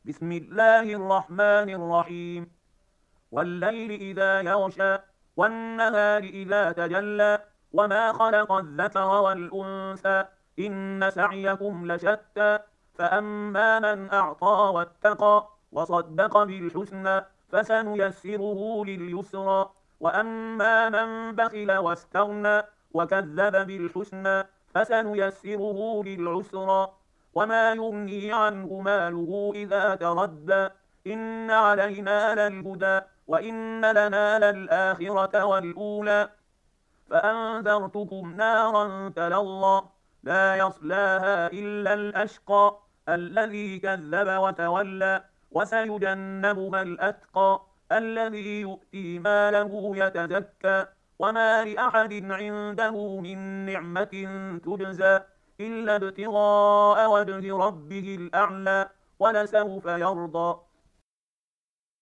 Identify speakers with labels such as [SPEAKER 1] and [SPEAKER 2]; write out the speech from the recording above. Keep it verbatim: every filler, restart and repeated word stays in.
[SPEAKER 1] بسم الله الرحمن الرحيم. والليل إذا يغشى والنهار إذا تجلى وما خلق الذكر والأنثى إن سعيكم لشتى فأما من أعطى واتقى وصدق بالحسنى فسنيسره لليسرى وأما من بخل واستغنى وكذب بالحسنى فسنيسره للعسرى وما يغني عنه ماله إذا تردى إن علينا للهدى وإن لنا للآخرة والأولى فأنذرتكم نارا تلظى لا يصلاها إلا الأشقى الذي كذب وتولى وسيجنبها الأتقى الذي يؤتي ماله يتزكى وما لأحد عنده من نعمة تجزى إلا ابتغاء وجه ربه الأعلى ولسوف يرضى